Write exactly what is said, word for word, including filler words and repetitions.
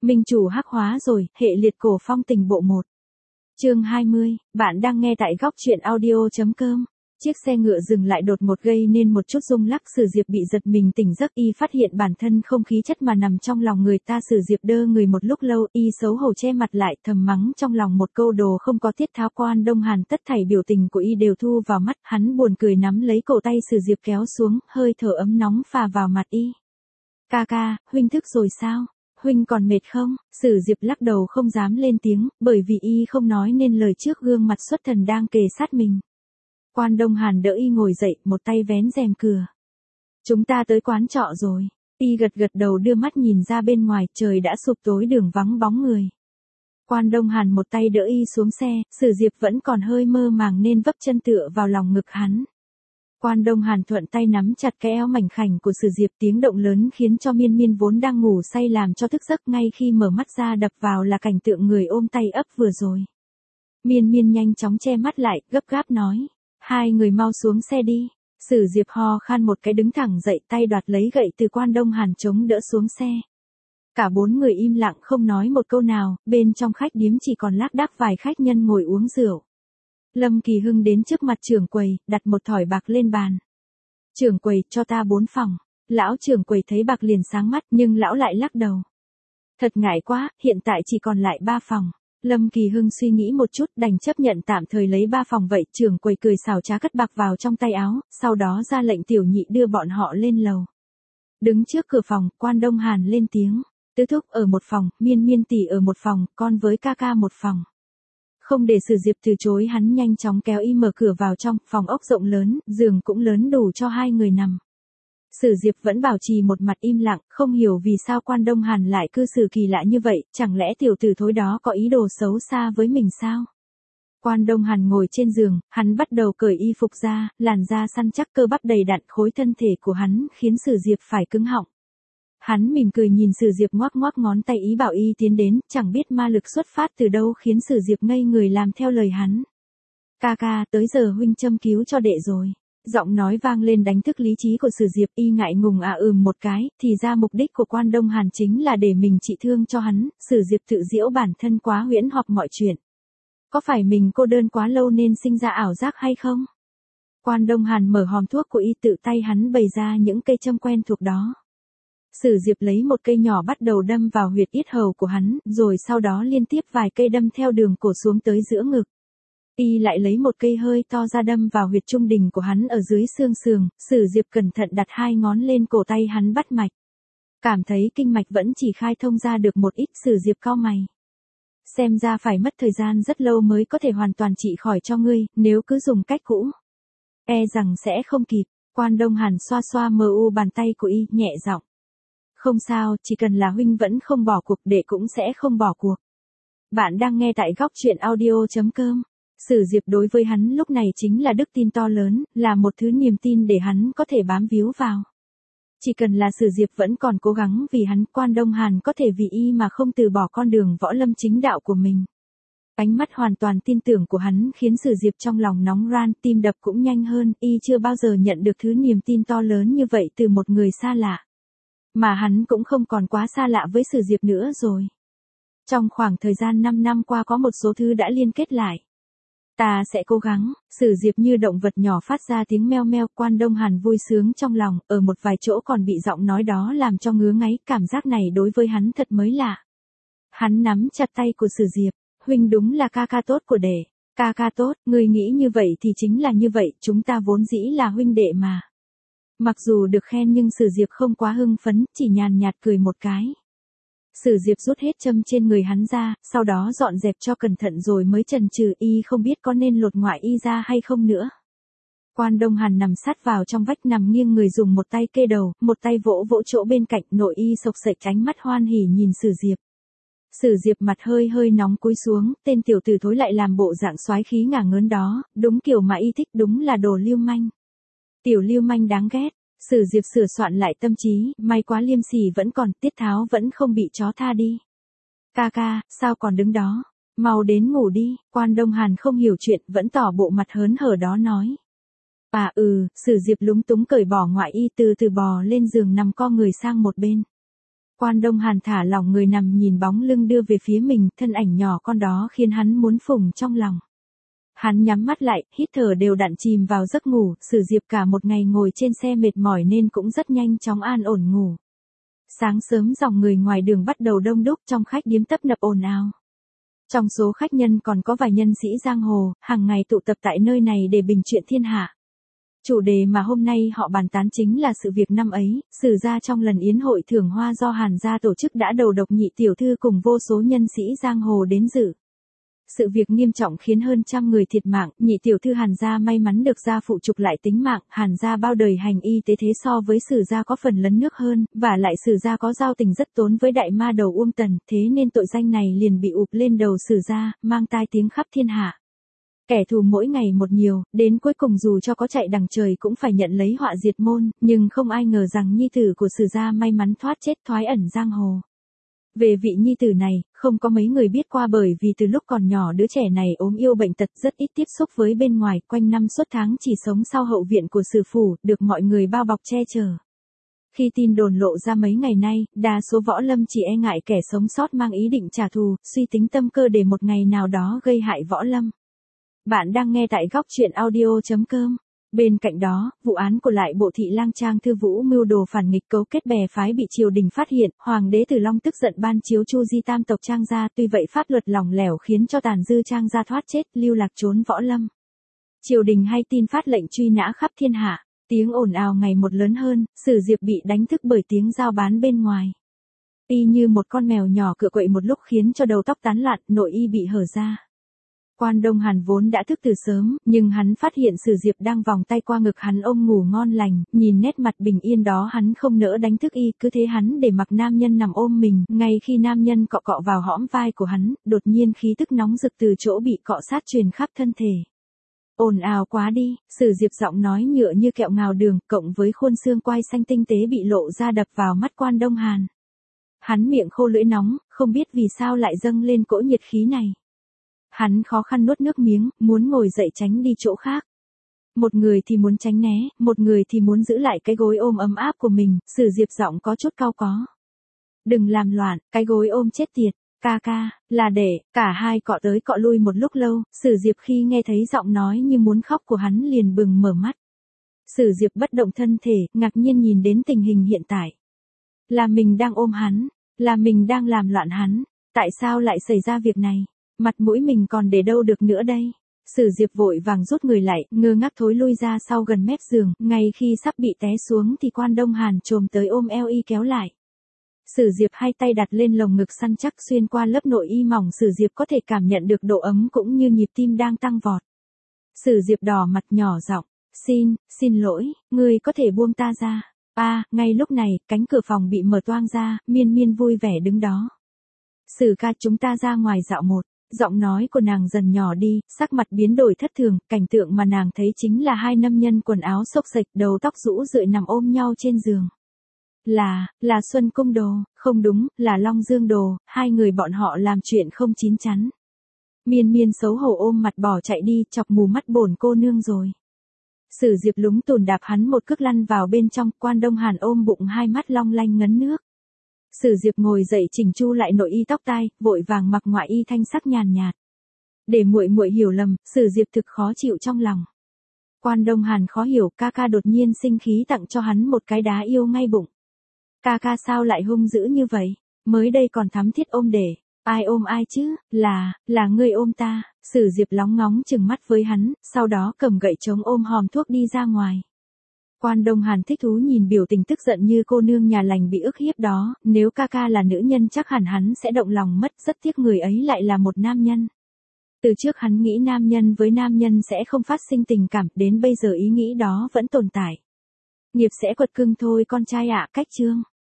Minh chủ hắc hóa rồi, hệ liệt cổ phong tình bộ một. Chương hai mươi, bạn đang nghe tại góc truyện audio.com. Chiếc xe ngựa dừng lại đột ngột gây nên một chút rung lắc, Sử Diệp bị giật mình tỉnh giấc, y phát hiện bản thân không khí chất mà nằm trong lòng người ta. Sử Diệp đơ người một lúc lâu, y xấu hổ che mặt lại, thầm mắng trong lòng một câu đồ không có tiết tháo. Quan Đông Hàn tất thảy biểu tình của y đều thu vào mắt, hắn buồn cười nắm lấy cổ tay Sử Diệp kéo xuống, hơi thở ấm nóng phả vào mặt y. Ca ca, huynh thức rồi sao? Huynh còn mệt không? Sử Diệp lắc đầu không dám lên tiếng, bởi vì y không nói nên lời trước gương mặt xuất thần đang kề sát mình. Quan Đông Hàn đỡ y ngồi dậy, một tay vén rèm cửa. Chúng ta tới quán trọ rồi. Y gật gật đầu đưa mắt nhìn ra bên ngoài, trời đã sụp tối, đường vắng bóng người. Quan Đông Hàn một tay đỡ y xuống xe, Sử Diệp vẫn còn hơi mơ màng nên vấp chân tựa vào lòng ngực hắn. Quan Đông Hàn thuận tay nắm chặt cái eo mảnh khảnh của Sử Diệp, tiếng động lớn khiến cho Miên Miên vốn đang ngủ say làm cho thức giấc, ngay khi mở mắt ra đập vào là cảnh tượng người ôm tay ấp vừa rồi. Miên Miên nhanh chóng che mắt lại, gấp gáp nói. Hai người mau xuống xe đi. Sử Diệp ho khan một cái đứng thẳng dậy, tay đoạt lấy gậy từ Quan Đông Hàn chống đỡ xuống xe. Cả bốn người im lặng không nói một câu nào, bên trong khách điếm chỉ còn lác đác vài khách nhân ngồi uống rượu. Lâm Kỳ Hưng đến trước mặt trưởng quầy, đặt một thỏi bạc lên bàn. Trưởng quầy, cho ta bốn phòng. Lão trưởng quầy thấy bạc liền sáng mắt, nhưng lão lại lắc đầu. Thật ngại quá, hiện tại chỉ còn lại ba phòng. Lâm Kỳ Hưng suy nghĩ một chút, đành chấp nhận tạm thời lấy ba phòng vậy. Trưởng quầy cười xảo trá cất bạc vào trong tay áo, sau đó ra lệnh tiểu nhị đưa bọn họ lên lầu. Đứng trước cửa phòng, Quan Đông Hàn lên tiếng. Tứ thúc ở một phòng, Miên Miên tỷ ở một phòng, con với ca ca một phòng. Không để Sử Diệp từ chối, hắn nhanh chóng kéo y mở cửa vào trong. Phòng ốc rộng lớn, giường cũng lớn đủ cho hai người nằm. Sử Diệp vẫn bảo trì một mặt im lặng, không hiểu vì sao Quan Đông Hàn lại cư xử kỳ lạ như vậy, chẳng lẽ tiểu tử thối đó có ý đồ xấu xa với mình sao? Quan Đông Hàn ngồi trên giường, hắn bắt đầu cởi y phục ra, làn da săn chắc, cơ bắp đầy đặn, khối thân thể của hắn khiến Sử Diệp phải cứng họng. Hắn mỉm cười nhìn Sử Diệp ngoắc ngoắc ngón tay ý bảo y tiến đến, chẳng biết ma lực xuất phát từ đâu khiến Sử Diệp ngây người làm theo lời hắn. Ca ca, tới giờ huynh châm cứu cho đệ rồi. Giọng nói vang lên đánh thức lý trí của Sử Diệp, y ngại ngùng à ừm một cái, thì ra mục đích của Quan Đông Hàn chính là để mình trị thương cho hắn. Sử Diệp tự giễu bản thân quá huyễn hoặc mọi chuyện. Có phải mình cô đơn quá lâu nên sinh ra ảo giác hay không? Quan Đông Hàn mở hòm thuốc của y, tự tay hắn bày ra những cây châm quen thuộc đó. Sử Diệp lấy một cây nhỏ bắt đầu đâm vào huyệt yết hầu của hắn, rồi sau đó liên tiếp vài cây đâm theo đường cổ xuống tới giữa ngực. Y lại lấy một cây hơi to ra đâm vào huyệt trung đình của hắn ở dưới xương sườn. Sử Diệp cẩn thận đặt hai ngón lên cổ tay hắn bắt mạch. Cảm thấy kinh mạch vẫn chỉ khai thông ra được một ít, Sử Diệp cau mày. Xem ra phải mất thời gian rất lâu mới có thể hoàn toàn trị khỏi cho ngươi, nếu cứ dùng cách cũ. E rằng sẽ không kịp. Quan Đông Hàn xoa xoa mờ u bàn tay của y, nhẹ giọng. Không sao, chỉ cần là huynh vẫn không bỏ cuộc, đệ cũng sẽ không bỏ cuộc. Bạn đang nghe tại góc truyện audio.com. Sử Diệp đối với hắn lúc này chính là đức tin to lớn, là một thứ niềm tin để hắn có thể bám víu vào. Chỉ cần là Sử Diệp vẫn còn cố gắng vì hắn, Quan Đông Hàn có thể vì y mà không từ bỏ con đường võ lâm chính đạo của mình. Ánh mắt hoàn toàn tin tưởng của hắn khiến Sử Diệp trong lòng nóng ran, tim đập cũng nhanh hơn, y chưa bao giờ nhận được thứ niềm tin to lớn như vậy từ một người xa lạ. Mà hắn cũng không còn quá xa lạ với Sử Diệp nữa rồi. Trong khoảng thời gian năm năm qua có một số thứ đã liên kết lại. Ta sẽ cố gắng. Sử Diệp như động vật nhỏ phát ra tiếng meo meo. Quan Đông Hàn vui sướng trong lòng, ở một vài chỗ còn bị giọng nói đó làm cho ngứa ngáy, cảm giác này đối với hắn thật mới lạ. Hắn nắm chặt tay của Sử Diệp. Huynh đúng là ca ca tốt của đệ. Ca ca tốt, ngươi nghĩ như vậy thì chính là như vậy, chúng ta vốn dĩ là huynh đệ mà. Mặc dù được khen nhưng Sử Diệp không quá hưng phấn, chỉ nhàn nhạt cười một cái. Sử Diệp rút hết châm trên người hắn ra, sau đó dọn dẹp cho cẩn thận rồi mới chần chừ, y không biết có nên lột ngoại y ra hay không nữa. Quan Đông Hàn nằm sát vào trong vách, nằm nghiêng người dùng một tay kê đầu, một tay vỗ vỗ chỗ bên cạnh, nội y sộc sạch, ánh mắt hoan hỉ nhìn Sử Diệp. Sử Diệp mặt hơi hơi nóng cúi xuống, tên tiểu tử thối lại làm bộ dạng soái khí ngả ngớn đó, đúng kiểu mà y thích, đúng là đồ lưu manh. Tiểu lưu manh đáng ghét. Sử Diệp sửa soạn lại tâm trí, may quá liêm sỉ vẫn còn, tiết tháo vẫn không bị chó tha đi. Ca ca, sao còn đứng đó? Mau đến ngủ đi. Quan Đông Hàn không hiểu chuyện, vẫn tỏ bộ mặt hớn hở đó nói. À ừ, Sử Diệp lúng túng cởi bỏ ngoại y, từ từ bò lên giường nằm co người sang một bên. Quan Đông Hàn thả lỏng người nằm nhìn bóng lưng đưa về phía mình, thân ảnh nhỏ con đó khiến hắn muốn phủng trong lòng. Hắn nhắm mắt lại, hít thở đều đặn chìm vào giấc ngủ, Sử Diệp cả một ngày ngồi trên xe mệt mỏi nên cũng rất nhanh chóng an ổn ngủ. Sáng sớm dòng người ngoài đường bắt đầu đông đúc, trong khách điếm tấp nập ồn ào. Trong số khách nhân còn có vài nhân sĩ giang hồ, hàng ngày tụ tập tại nơi này để bình chuyện thiên hạ. Chủ đề mà hôm nay họ bàn tán chính là sự việc năm ấy, Sử gia trong lần yến hội thưởng hoa do Hàn gia tổ chức đã đầu độc nhị tiểu thư cùng vô số nhân sĩ giang hồ đến dự. Sự việc nghiêm trọng khiến hơn trăm người thiệt mạng, nhị tiểu thư Hàn gia may mắn được gia phụ trục lại tính mạng, Hàn gia bao đời hành y tế thế so với Sử gia có phần lấn nước hơn, và lại Sử gia có giao tình rất tốn với đại ma đầu Uông Tần, thế nên tội danh này liền bị ụp lên đầu Sử gia, mang tai tiếng khắp thiên hạ. Kẻ thù mỗi ngày một nhiều, đến cuối cùng dù cho có chạy đằng trời cũng phải nhận lấy họa diệt môn, nhưng không ai ngờ rằng nhi tử của Sử gia may mắn thoát chết thoái ẩn giang hồ. Về vị nhi tử này, không có mấy người biết qua bởi vì từ lúc còn nhỏ đứa trẻ này ốm yêu bệnh tật rất ít tiếp xúc với bên ngoài, quanh năm suốt tháng chỉ sống sau hậu viện của Sử phủ, được mọi người bao bọc che chở. Khi tin đồn lộ ra mấy ngày nay, đa số võ lâm chỉ e ngại kẻ sống sót mang ý định trả thù, suy tính tâm cơ để một ngày nào đó gây hại võ lâm. Bạn đang nghe tại góc truyện audio chấm com. Bên cạnh đó, vụ án của lại bộ thị lang Trang Thư Vũ mưu đồ phản nghịch cấu kết bè phái bị triều đình phát hiện, Hoàng đế Từ Long tức giận ban chiếu Chu di tam tộc Trang gia, tuy vậy pháp luật lỏng lẻo khiến cho tàn dư Trang gia thoát chết, lưu lạc trốn võ lâm. Triều đình hay tin phát lệnh truy nã khắp thiên hạ, tiếng ồn ào ngày một lớn hơn, Sử Diệp bị đánh thức bởi tiếng giao bán bên ngoài. Y như một con mèo nhỏ cựa quậy một lúc khiến cho đầu tóc tán loạn, nội y bị hở ra. Quan Đông Hàn vốn đã thức từ sớm, nhưng hắn phát hiện Sử Diệp đang vòng tay qua ngực hắn ôm ngủ ngon lành, nhìn nét mặt bình yên đó hắn không nỡ đánh thức y, cứ thế hắn để mặc nam nhân nằm ôm mình, ngay khi nam nhân cọ cọ vào hõm vai của hắn, đột nhiên khí tức nóng rực từ chỗ bị cọ sát truyền khắp thân thể. Ồn ào quá đi, Sử Diệp giọng nói nhựa như kẹo ngào đường, cộng với khuôn xương quai xanh tinh tế bị lộ ra đập vào mắt Quan Đông Hàn. Hắn miệng khô lưỡi nóng, không biết vì sao lại dâng lên cỗ nhiệt khí này. Hắn khó khăn nuốt nước miếng, muốn ngồi dậy tránh đi chỗ khác. Một người thì muốn tránh né, một người thì muốn giữ lại cái gối ôm ấm áp của mình, Sử Diệp giọng có chút cau có. Đừng làm loạn, cái gối ôm chết tiệt, ca ca, là để, cả hai cọ tới cọ lui một lúc lâu, Sử Diệp khi nghe thấy giọng nói như muốn khóc của hắn liền bừng mở mắt. Sử Diệp bất động thân thể, ngạc nhiên nhìn đến tình hình hiện tại. Là mình đang ôm hắn, là mình đang làm loạn hắn, tại sao lại xảy ra việc này? Mặt mũi mình còn để đâu được nữa đây? Sử Diệp vội vàng rút người lại, ngơ ngác thối lui ra sau gần mép giường, ngay khi sắp bị té xuống thì Quan Đông Hàn chồm tới ôm eo y kéo lại. Sử Diệp hai tay đặt lên lồng ngực săn chắc xuyên qua lớp nội y mỏng, Sử Diệp có thể cảm nhận được độ ấm cũng như nhịp tim đang tăng vọt. Sử Diệp đỏ mặt nhỏ giọng, xin, xin lỗi, ngươi có thể buông ta ra. A, à, ngay lúc này, cánh cửa phòng bị mở toang ra, Miên Miên vui vẻ đứng đó. Sử ca, chúng ta ra ngoài dạo một. Giọng nói của nàng dần nhỏ đi, sắc mặt biến đổi thất thường, cảnh tượng mà nàng thấy chính là hai nam nhân quần áo xốc xệch, đầu tóc rũ rượi nằm ôm nhau trên giường. Là, là Xuân Cung Đồ, không đúng, là Long Dương Đồ, hai người bọn họ làm chuyện không chín chắn. Miên Miên xấu hổ ôm mặt bỏ chạy đi, chọc mù mắt bổn cô nương rồi. Sử Diệp lúng tùn đạp hắn một cước lăn vào bên trong, Quan Đông Hàn ôm bụng hai mắt long lanh ngấn nước. Sử Diệp ngồi dậy chỉnh chu lại nội y tóc tai, vội vàng mặc ngoại y thanh sắc nhàn nhạt. Để muội muội hiểu lầm, Sử Diệp thực khó chịu trong lòng. Quan Đông Hàn khó hiểu, ca ca đột nhiên sinh khí tặng cho hắn một cái đá yêu ngay bụng. Ca ca sao lại hung dữ như vậy? Mới đây còn thắm thiết ôm để. Ai ôm ai chứ? Là, là ngươi ôm ta. Sử Diệp lóng ngóng chừng mắt với hắn, sau đó cầm gậy chống ôm hòm thuốc đi ra ngoài. Quan Đông Hàn thích thú nhìn biểu tình tức giận như cô nương nhà lành bị ức hiếp đó, nếu ca ca là nữ nhân chắc hẳn hắn sẽ động lòng mất, rất tiếc người ấy lại là một nam nhân. Từ trước hắn nghĩ nam nhân với nam nhân sẽ không phát sinh tình cảm, đến bây giờ ý nghĩ đó vẫn tồn tại. Nghiệp sẽ quật cưng thôi con trai ạ, cách chương.